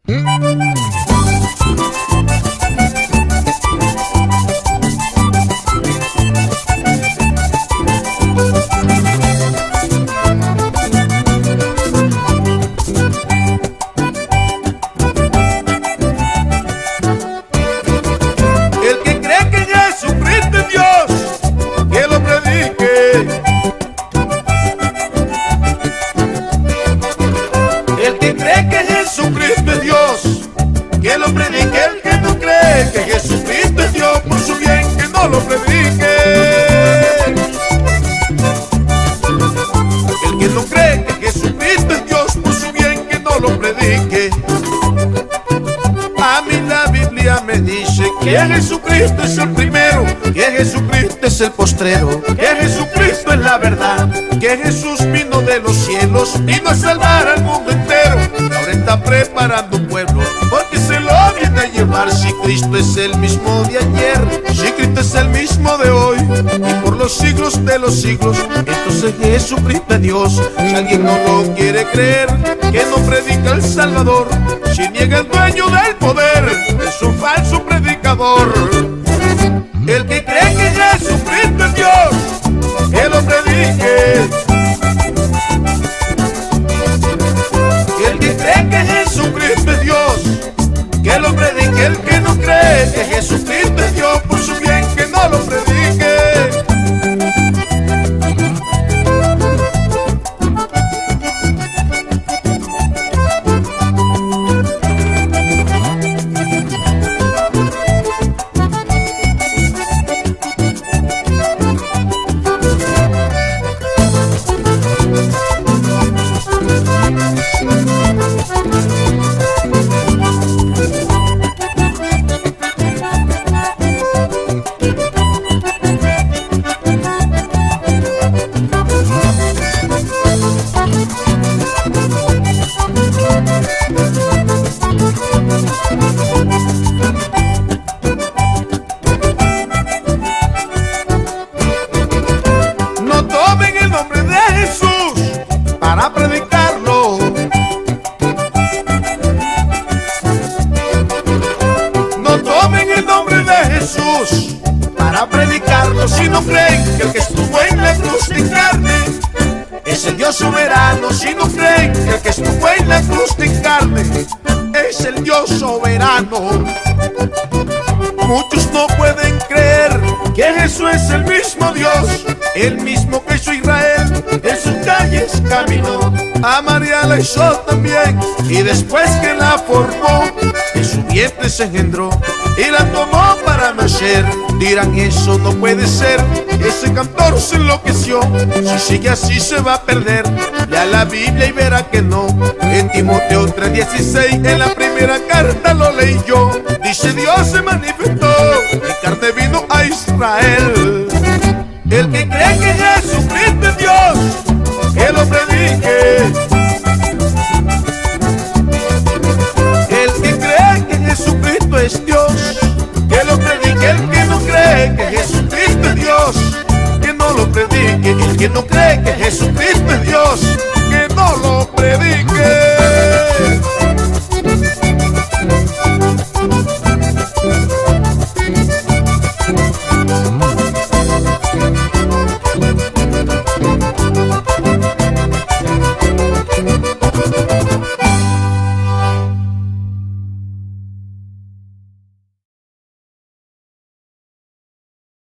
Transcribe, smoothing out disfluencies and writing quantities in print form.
Que lo predique. El que no cree que Jesucristo es Dios, por su bien que no lo predique. El que no cree que Jesucristo es Dios, por su bien que no lo predique. A mí la Biblia me dice que Jesucristo es el primero, que Jesucristo es el postrero, que Jesucristo es la verdad, que Jesús vino de los cielos, vino a salvar al mundo entero. Ahora está preparando un pueblo porque se lo viene a llevar. Si Cristo es el mismo de ayer, si Cristo es el mismo de hoy y por los siglos de los siglos, entonces Jesucristo es Dios. Si alguien no lo quiere creer, que no predica el Salvador. Si niega el dueño del poder, es un falso predicador. El que cree que Jesucristo es Dios, que lo predique. El que cree que Jesucristo es Dios, que lo predique. El que no cree que Jesucristo es Dios, por su bien que no lo predique. No tomen el nombre de Jesús para predicarlo. No tomen el nombre de Jesús para predicarlo. Si no creen que el que estuvo en la cruz de carne es el Dios soberano. Si no creen que el que estuvo en la cruz de carne es el Dios soberano. Muchos no pueden creer que Jesús es el mismo Dios, el mismo que hizo Israel, en sus calles caminó. A María la hizo también, y después que la formó, en su vientre se engendró y la tomó para nacer. Dirán, eso no puede ser, ese cantor se enloqueció. Si sigue así se va a perder. Lea la Biblia y verá que no. En Timoteo 3:16, en la primera carta lo leí yo. Dice, Dios se manifestó, en carne vino a Israel. El que cree que Jesucristo es Dios, que lo predique. El que cree que Jesucristo es Dios, que lo predique. El que no cree que Jesucristo es Dios, que no lo predique. El que no cree que Jesucristo es Dios, que no lo predique.